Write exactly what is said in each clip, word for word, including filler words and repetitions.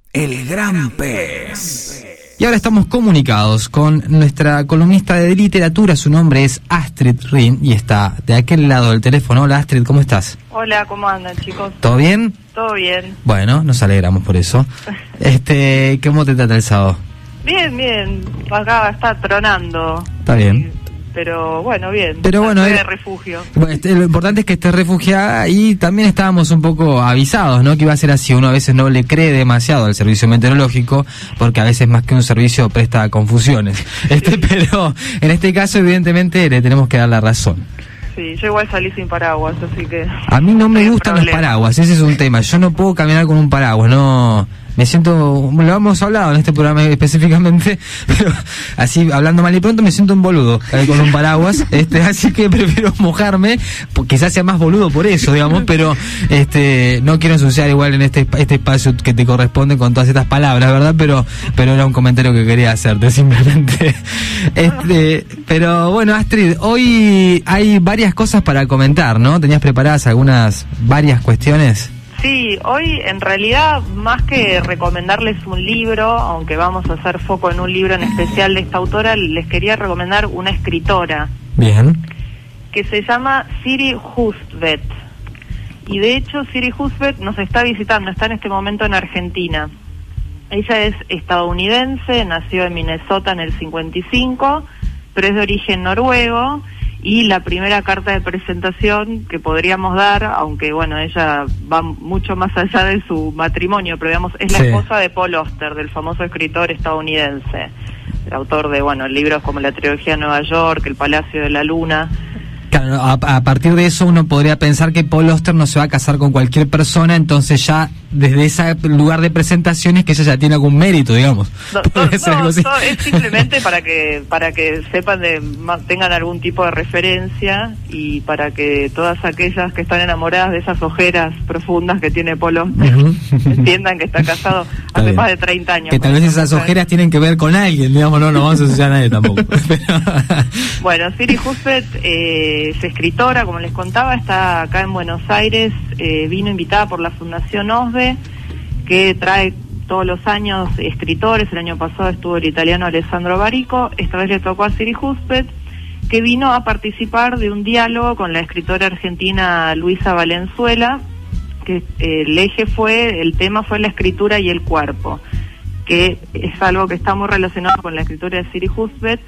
El Gran Pez. Y ahora estamos comunicados con nuestra columnista de literatura. Su nombre es Astrid Rin y está de aquel lado del teléfono. Hola Astrid, ¿cómo estás? Hola, ¿cómo andan, chicos? ¿Todo bien? Todo bien. Bueno, nos alegramos por eso. este, ¿Cómo te trata el sábado? Bien, bien. Acá está tronando. Está bien. Pero bueno, bien. Pero bueno, estoy eh, de refugio. Bueno, este, lo importante es que estés refugiada y también estábamos un poco avisados, ¿no? Que iba a ser así. Uno a veces no le cree demasiado al servicio meteorológico porque a veces más que un servicio presta confusiones. Este, pero en este caso evidentemente le tenemos que dar la razón. Sí, yo igual salí sin paraguas, así que... A mí no me gustan los problema. paraguas, ese es un tema. Yo no puedo caminar con un paraguas, no... Me siento, lo hemos hablado en este programa específicamente, pero así hablando mal y pronto me siento un boludo eh, con un paraguas, este, así que prefiero mojarme, quizás sea más boludo por eso, digamos, pero este, no quiero ensuciar igual en este este espacio que te corresponde con todas estas palabras, ¿verdad? Pero pero era un comentario que quería hacerte simplemente. Este, pero bueno, Astrid, hoy hay varias cosas para comentar, ¿no? ¿Tenías preparadas algunas varias cuestiones? Sí, hoy en realidad más que recomendarles un libro, aunque vamos a hacer foco en un libro en especial de esta autora, les quería recomendar una escritora. Bien. Que se llama Siri Hustvedt. Y de hecho Siri Hustvedt nos está visitando, está en este momento en Argentina. Ella es estadounidense, nació en Minnesota en el cincuenta y cinco, pero es de origen noruego. Y la primera carta de presentación que podríamos dar, aunque bueno, ella va mucho más allá de su matrimonio, pero digamos, es la sí. esposa de Paul Auster, del famoso escritor estadounidense, el autor de, bueno, libros como la trilogía de Nueva York, El Palacio de la Luna. Claro, a, a partir de eso uno podría pensar que Paul Auster no se va a casar con cualquier persona, entonces ya desde ese lugar de presentaciones que ella ya tiene algún mérito, digamos. No, no, no, no, es simplemente para que para que sepan, de tengan algún tipo de referencia y para que todas aquellas que están enamoradas de esas ojeras profundas que tiene Paul Auster uh-huh. entiendan que está casado hace bien. Más de treinta años. Que tal vez esas ojeras tienen que ver con alguien, digamos, no, no vamos a asociar a nadie tampoco. Pero... Bueno, Siri Hustvedt eh, es escritora, como les contaba, está acá en Buenos Aires, eh, vino invitada por la Fundación OSDE, que trae todos los años escritores. El año pasado estuvo el italiano Alessandro Barico, esta vez le tocó a Siri Hustvedt, que vino a participar de un diálogo con la escritora argentina Luisa Valenzuela, que eh, el eje fue, el tema fue la escritura y el cuerpo, que es algo que está muy relacionado con la escritura de Siri Hustvedt.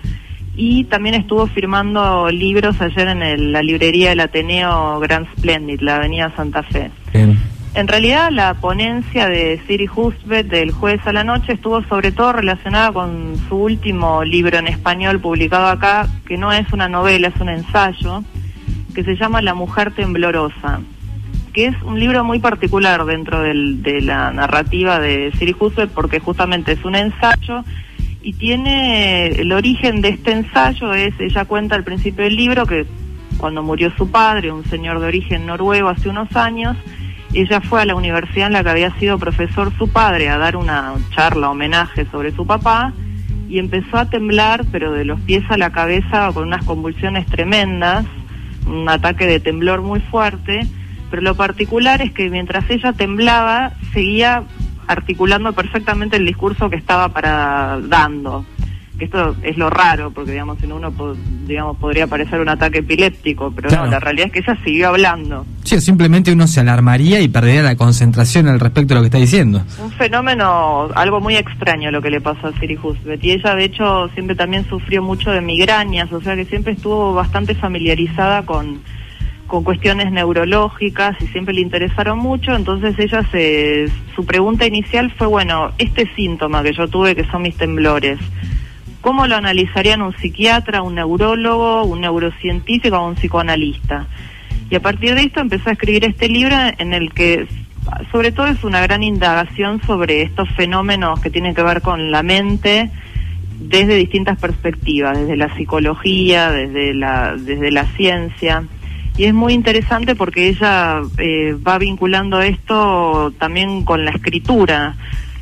Y también estuvo firmando libros ayer en el, la librería del Ateneo Grand Splendid, la avenida Santa Fe. Bien. En realidad la ponencia de Siri Hustvedt del jueves a la noche estuvo sobre todo relacionada con su último libro en español publicado acá, que no es una novela, es un ensayo, que se llama La mujer temblorosa, que es un libro muy particular dentro del, de la narrativa de Siri Hustvedt, porque justamente es un ensayo. Y tiene el origen de este ensayo, es, ella cuenta al principio del libro que cuando murió su padre, un señor de origen noruego hace unos años, ella fue a la universidad en la que había sido profesor su padre a dar una charla, homenaje sobre su papá, y empezó a temblar, pero de los pies a la cabeza con unas convulsiones tremendas, un ataque de temblor muy fuerte, pero lo particular es que mientras ella temblaba, seguía articulando perfectamente el discurso que estaba para dando, que esto es lo raro, porque digamos, en uno digamos podría parecer un ataque epiléptico, pero claro. No, la realidad es que ella siguió hablando. Sí, simplemente uno se alarmaría y perdería la concentración al respecto de lo que está diciendo. Un fenómeno, algo muy extraño lo que le pasó a Siri Hustvedt, y ella de hecho siempre también sufrió mucho de migrañas, o sea que siempre estuvo bastante familiarizada con con cuestiones neurológicas y siempre le interesaron mucho. Entonces ella se, su pregunta inicial fue, bueno, este síntoma que yo tuve, que son mis temblores, ¿cómo lo analizarían un psiquiatra, un neurólogo, un neurocientífico o un psicoanalista? Y a partir de esto empezó a escribir este libro en el que sobre todo es una gran indagación sobre estos fenómenos que tienen que ver con la mente desde distintas perspectivas, desde la psicología, desde la, desde la ciencia. Y es muy interesante porque ella eh, va vinculando esto también con la escritura,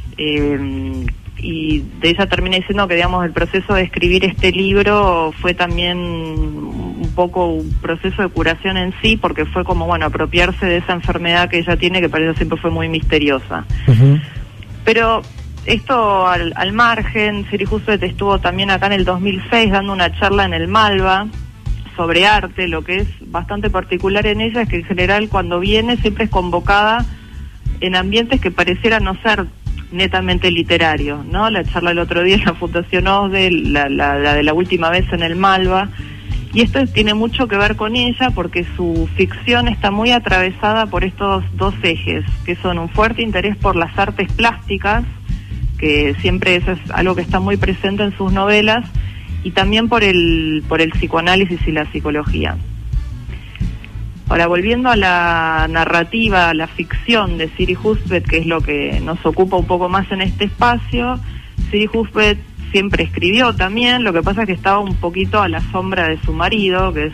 eh, y de ella termina diciendo que, digamos, el proceso de escribir este libro fue también un poco un proceso de curación en sí, porque fue como, bueno, apropiarse de esa enfermedad que ella tiene, que para ella siempre fue muy misteriosa. Uh-huh. Pero esto al, al margen, Siri Hustvedt estuvo también acá en el dos mil seis dando una charla en el Malva sobre arte. Lo que es bastante particular en ella es que en general cuando viene siempre es convocada en ambientes que parecieran no ser netamente literarios, ¿no? La charla el otro día en la Fundación Osde, la, la, la de la última vez en el Malva, y esto tiene mucho que ver con ella porque su ficción está muy atravesada por estos dos ejes, que son un fuerte interés por las artes plásticas, que siempre eso es algo que está muy presente en sus novelas, y también por el por el psicoanálisis y la psicología. Ahora, volviendo a la narrativa, a la ficción de Siri Hustvedt, que es lo que nos ocupa un poco más en este espacio, Siri Hustvedt siempre escribió también, lo que pasa es que estaba un poquito a la sombra de su marido, que es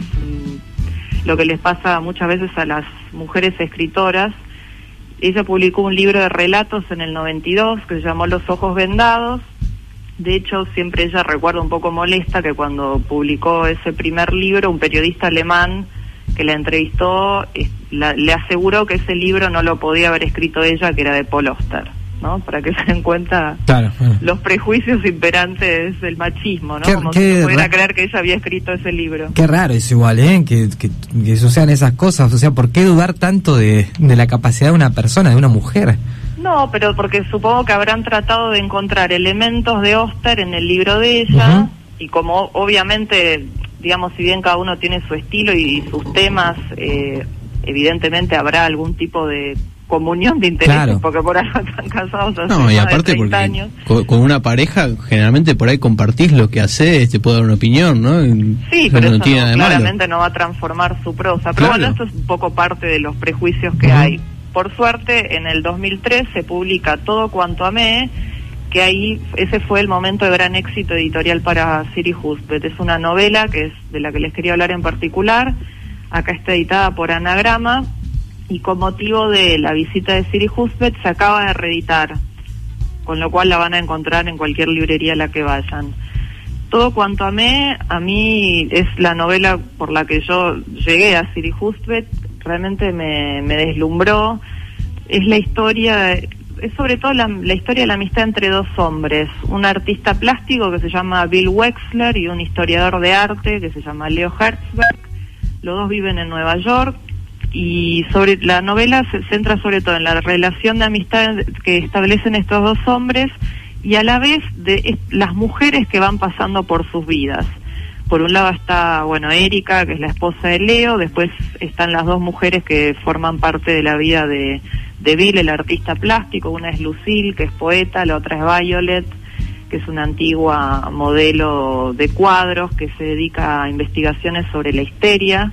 mm, lo que les pasa muchas veces a las mujeres escritoras. Ella publicó un libro de relatos en el noventa y dos que se llamó Los ojos vendados. De hecho, siempre ella recuerda un poco molesta que cuando publicó ese primer libro, un periodista alemán que la entrevistó la, le aseguró que ese libro no lo podía haber escrito ella, que era de Paul Auster, ¿no? Para que se den cuenta, claro, bueno, los prejuicios imperantes del machismo, ¿no? Qué, Como qué si se pudiera ra- creer que ella había escrito ese libro. Qué raro es igual, ¿eh? Que, que, que eso sean esas cosas. O sea, ¿por qué dudar tanto de, de la capacidad de una persona, de una mujer? No, pero porque supongo que habrán tratado de encontrar elementos de Auster en el libro de ella, uh-huh. Y como obviamente, digamos, si bien cada uno tiene su estilo y, y sus temas, eh, evidentemente habrá algún tipo de comunión de intereses, claro, porque por algo están casados hace no, y más aparte de treinta porque años. Con, con una pareja generalmente por ahí compartís lo que haces, te puede dar una opinión, ¿no? Sí, eso pero no eso tiene no, nada de claramente malo. no va a transformar su prosa. Pero Claro. bueno, esto es un poco parte de los prejuicios que uh-huh. hay. Por suerte, en el dos mil tres se publica Todo cuanto amé, que ahí ese fue el momento de gran éxito editorial para Siri Hustvedt. Es una novela que es de la que les quería hablar en particular. Acá está editada por Anagrama y con motivo de la visita de Siri Hustvedt se acaba de reeditar, con lo cual la van a encontrar en cualquier librería a la que vayan. Todo cuanto amé, a mí es la novela por la que yo llegué a Siri Hustvedt, realmente me, me deslumbró. Es la historia, es sobre todo la, la historia de la amistad entre dos hombres, un artista plástico que se llama Bill Wexler y un historiador de arte que se llama Leo Herzberg. Los dos viven en Nueva York y sobre la novela se centra sobre todo en la relación de amistad que establecen estos dos hombres y a la vez de es, las mujeres que van pasando por sus vidas. Por un lado está, bueno, Erika, que es la esposa de Leo, después están las dos mujeres que forman parte de la vida de, de Bill, el artista plástico. Una es Lucille, que es poeta, la otra es Violet, que es una antigua modelo de cuadros que se dedica a investigaciones sobre la histeria.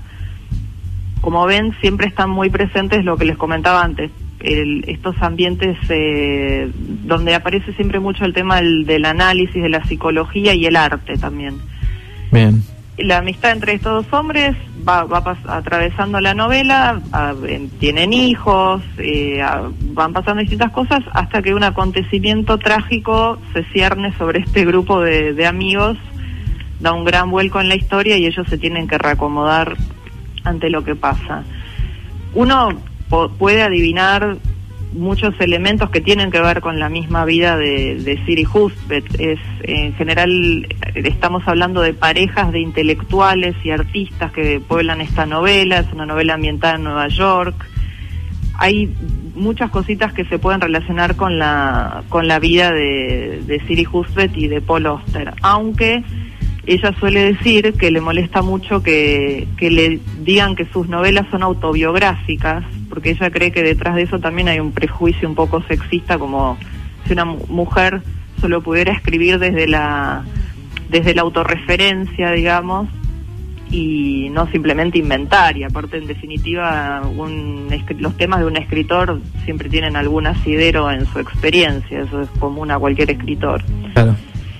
Como ven, siempre están muy presentes lo que les comentaba antes, el, estos ambientes eh, donde aparece siempre mucho el tema del, del análisis, de la psicología y el arte también. Bien. La amistad entre estos dos hombres va, va pas- atravesando la novela, a, eh, tienen hijos, eh, a, van pasando distintas cosas hasta que un acontecimiento trágico se cierne sobre este grupo de, de amigos, da un gran vuelco en la historia y ellos se tienen que reacomodar ante lo que pasa. Uno po- puede adivinar muchos elementos que tienen que ver con la misma vida de, de Siri Hustvedt. Es, en general estamos hablando de parejas de intelectuales y artistas que pueblan esta novela, es una novela ambientada en Nueva York. Hay muchas cositas que se pueden relacionar con la con la vida de, de Siri Hustvedt y de Paul Auster, aunque ella suele decir que le molesta mucho que, que le digan que sus novelas son autobiográficas, porque ella cree que detrás de eso también hay un prejuicio un poco sexista, como si una mu- mujer solo pudiera escribir desde la desde la autorreferencia, digamos, y no simplemente inventar. Y aparte, en definitiva, un, los temas de un escritor siempre tienen algún asidero en su experiencia, eso es común a cualquier escritor. Claro.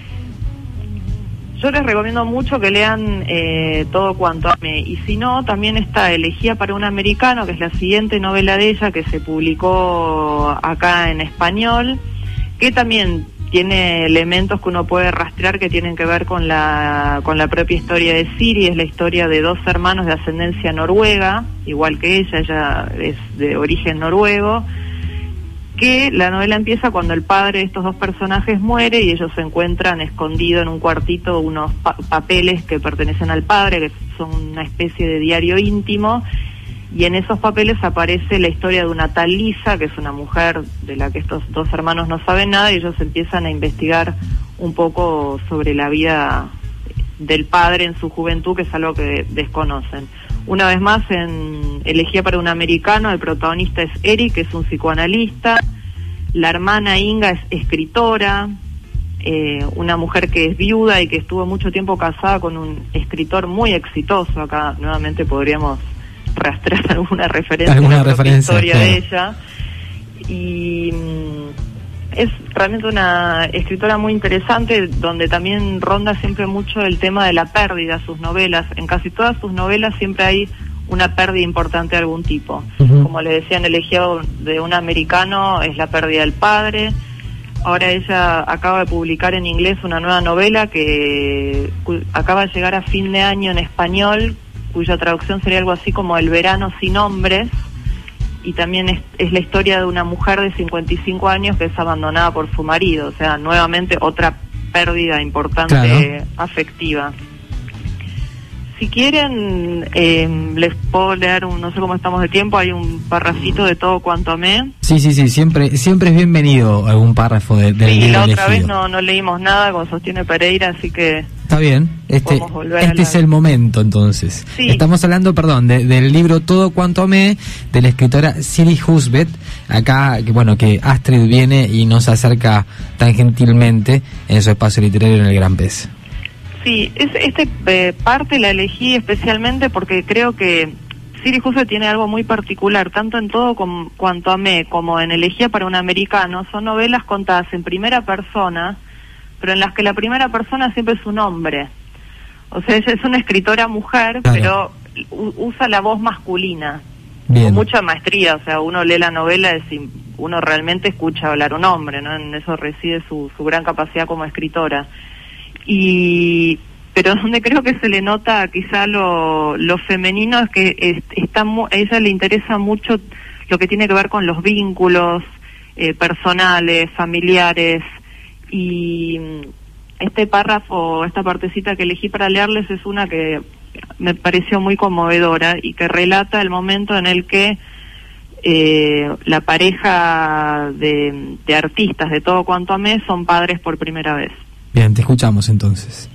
Yo les recomiendo mucho que lean eh, Todo cuanto amé, y si no, también está Elegía para un americano, que es la siguiente novela de ella que se publicó acá en español, que también tiene elementos que uno puede rastrear que tienen que ver con la con la propia historia de Siri. Es la historia de dos hermanos de ascendencia noruega, igual que ella, ella es de origen noruego, que que la novela empieza cuando el padre de estos dos personajes muere y ellos se encuentran escondido en un cuartito unos pa- papeles que pertenecen al padre, que son una especie de diario íntimo, y en esos papeles aparece la historia de una tal Lisa, que es una mujer de la que estos dos hermanos no saben nada, y ellos empiezan a investigar un poco sobre la vida del padre en su juventud, que es algo que desconocen. Una vez más, en Elegía para un americano, el protagonista es Eric, que es un psicoanalista. La hermana Inga es escritora, eh, una mujer que es viuda y que estuvo mucho tiempo casada con un escritor muy exitoso. Acá nuevamente podríamos rastrear alguna referencia alguna a la referencia, historia claro. de ella. Y mm, es realmente una escritora muy interesante, donde también ronda siempre mucho el tema de la pérdida, sus novelas. En casi todas sus novelas siempre hay una pérdida importante de algún tipo. Uh-huh. Como le decía en Elegía de un americano, es la pérdida del padre. Ahora ella acaba de publicar en inglés una nueva novela que cu- acaba de llegar a fin de año en español, cuya traducción sería algo así como El verano sin hombres, y también es, es la historia de una mujer de cincuenta y cinco años que es abandonada por su marido, o sea, nuevamente otra pérdida importante, claro, afectiva. Si quieren, eh, les puedo leer, un, no sé cómo estamos de tiempo, hay un parrafito de Todo cuanto amé. Sí, sí, sí, siempre siempre es bienvenido algún párrafo de, del Sí, libro la otra elegido. vez no, no leímos nada, como sostiene Pereira, así que... Está bien, este, Podemos volver a este la- es el momento entonces. Sí. Estamos hablando, perdón, de- del libro Todo cuanto amé, de la escritora Siri Husbeth, acá, que bueno, que Astrid viene y nos acerca tan gentilmente en su espacio literario en El Gran Pez. Sí, es, este eh, parte la elegí especialmente porque creo que Siri Husbeth tiene algo muy particular, tanto en Todo com, cuanto amé como en Elegía para un americano. Son novelas contadas en primera persona, pero en las que la primera persona siempre es un hombre. O sea, ella es una escritora mujer, Claro. pero u- usa la voz masculina, Bien. con mucha maestría. O sea, uno lee la novela y uno realmente escucha hablar un hombre, ¿no? En eso reside su, su gran capacidad como escritora. Y pero donde creo que se le nota quizá lo, lo femenino es que es, está mu- a ella le interesa mucho lo que tiene que ver con los vínculos eh, personales, familiares, y este párrafo, esta partecita que elegí para leerles es una que me pareció muy conmovedora y que relata el momento en el que eh, la pareja de, de artistas de Todo cuanto amé son padres por primera vez. Bien, te escuchamos entonces.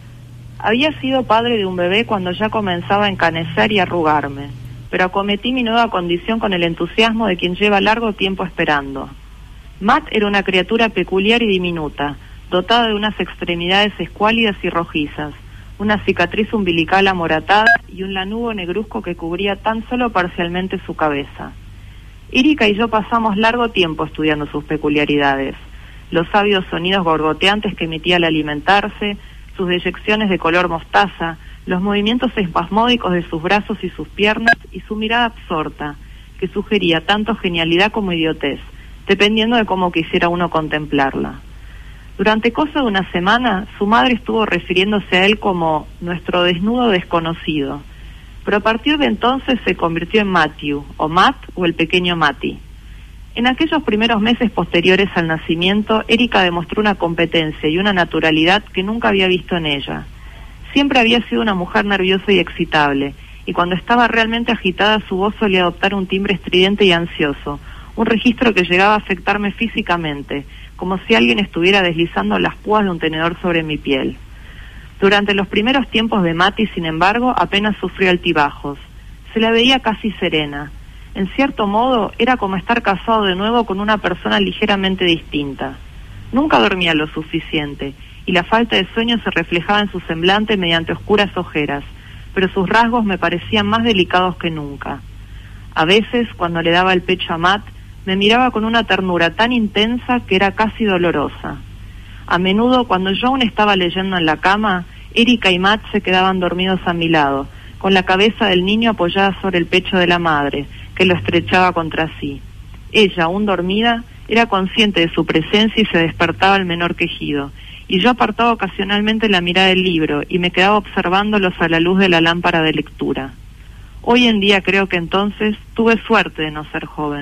Había sido padre de un bebé cuando ya comenzaba a encanecer y arrugarme, pero acometí mi nueva condición con el entusiasmo de quien lleva largo tiempo esperando. Matt era una criatura peculiar y diminuta, dotada de unas extremidades escuálidas y rojizas, una cicatriz umbilical amoratada y un lanugo negruzco que cubría tan solo parcialmente su cabeza. Erika y yo pasamos largo tiempo estudiando sus peculiaridades, los sabios sonidos gorgoteantes que emitía al alimentarse, sus deyecciones de color mostaza, los movimientos espasmódicos de sus brazos y sus piernas y su mirada absorta, que sugería tanto genialidad como idiotez, dependiendo de cómo quisiera uno contemplarla. Durante cosa de una semana, su madre estuvo refiriéndose a él como nuestro desnudo desconocido, pero a partir de entonces se convirtió en Matthew, o Matt, o el pequeño Matty. En aquellos primeros meses posteriores al nacimiento, Erika demostró una competencia y una naturalidad que nunca había visto en ella. Siempre había sido una mujer nerviosa y excitable, y cuando estaba realmente agitada su voz solía adoptar un timbre estridente y ansioso, un registro que llegaba a afectarme físicamente, como si alguien estuviera deslizando las púas de un tenedor sobre mi piel. Durante los primeros tiempos de Matty, sin embargo, apenas sufrió altibajos. Se la veía casi serena. En cierto modo, era como estar casado de nuevo con una persona ligeramente distinta. Nunca dormía lo suficiente, y la falta de sueño se reflejaba en su semblante mediante oscuras ojeras, pero sus rasgos me parecían más delicados que nunca. A veces, cuando le daba el pecho a Matt, me miraba con una ternura tan intensa que era casi dolorosa. A menudo, cuando yo aún estaba leyendo en la cama, Erika y Matt se quedaban dormidos a mi lado, con la cabeza del niño apoyada sobre el pecho de la madre, que lo estrechaba contra sí. Ella, aún dormida, era consciente de su presencia y se despertaba al menor quejido, y yo apartaba ocasionalmente la mirada del libro y me quedaba observándolos a la luz de la lámpara de lectura. Hoy en día creo que entonces tuve suerte de no ser joven,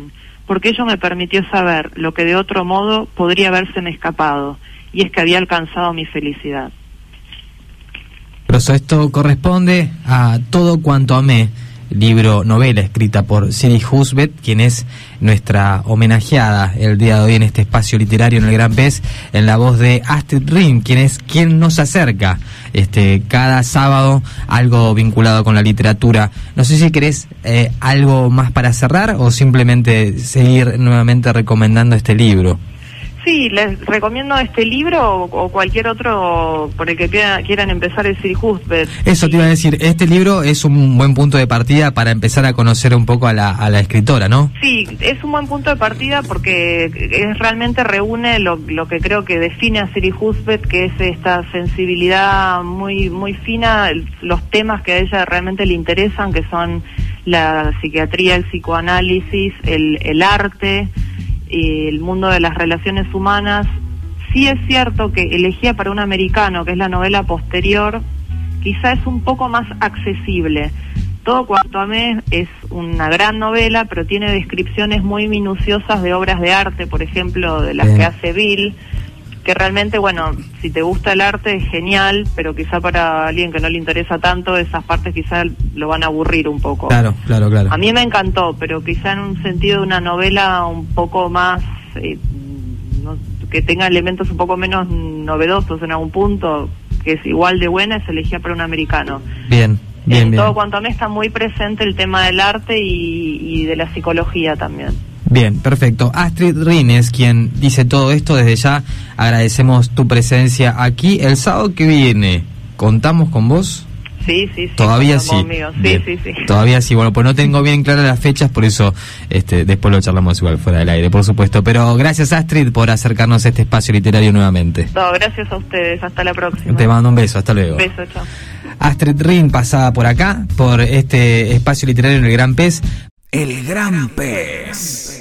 porque ello me permitió saber lo que de otro modo podría habérseme escapado, y es que había alcanzado mi felicidad. Pero esto corresponde a Todo cuanto amé, libro, novela escrita por Siri Husbeth, quien es nuestra homenajeada el día de hoy en este espacio literario en el Gran Pez, en la voz de Astrid Ring, quien es quien nos acerca este cada sábado algo vinculado con la literatura. No sé si querés eh, algo más para cerrar o simplemente seguir nuevamente recomendando este libro. Sí, les recomiendo este libro o, o cualquier otro por el que quiera, quieran empezar, el Siri Husbeth. Eso te iba a decir, este libro es un buen punto de partida para empezar a conocer un poco a la, a la escritora, ¿no? Sí, es un buen punto de partida porque es, realmente reúne lo, lo que creo que define a Siri Husbeth, que es esta sensibilidad muy, muy fina, el, los temas que a ella realmente le interesan, que son la psiquiatría, el psicoanálisis, el, el arte, el mundo de las relaciones humanas. Sí es cierto que Elegía para un americano, que es la novela posterior, quizá es un poco más accesible. Todo cuanto amé es una gran novela, pero tiene descripciones muy minuciosas de obras de arte, por ejemplo, de las Bien. que hace Bill, que realmente, bueno, si te gusta el arte es genial, pero quizá para alguien que no le interesa tanto, esas partes quizá lo van a aburrir un poco. Claro, claro, claro. A mí me encantó, pero quizá en un sentido de una novela un poco más, eh, no, que tenga elementos un poco menos novedosos en algún punto, que es igual de buena, es Elegía para un americano. Bien. Bien, en bien. Todo cuanto a mí está muy presente el tema del arte y, y de la psicología también. Bien, perfecto. Astrid Ring es quien dice todo esto. Desde ya agradecemos tu presencia aquí. El sábado que viene, ¿contamos con vos? Sí, sí, sí. Todavía sí. Sí, sí, sí. Todavía sí. Bueno, pues no tengo bien claras las fechas, por eso este, después lo charlamos igual fuera del aire, por supuesto. Pero gracias, Astrid, por acercarnos a este espacio literario nuevamente. No, gracias a ustedes. Hasta la próxima. Te mando un beso. Hasta luego. Beso, chao. Astrid Ring pasada por acá, por este espacio literario en el Gran Pez. El Gran Pez.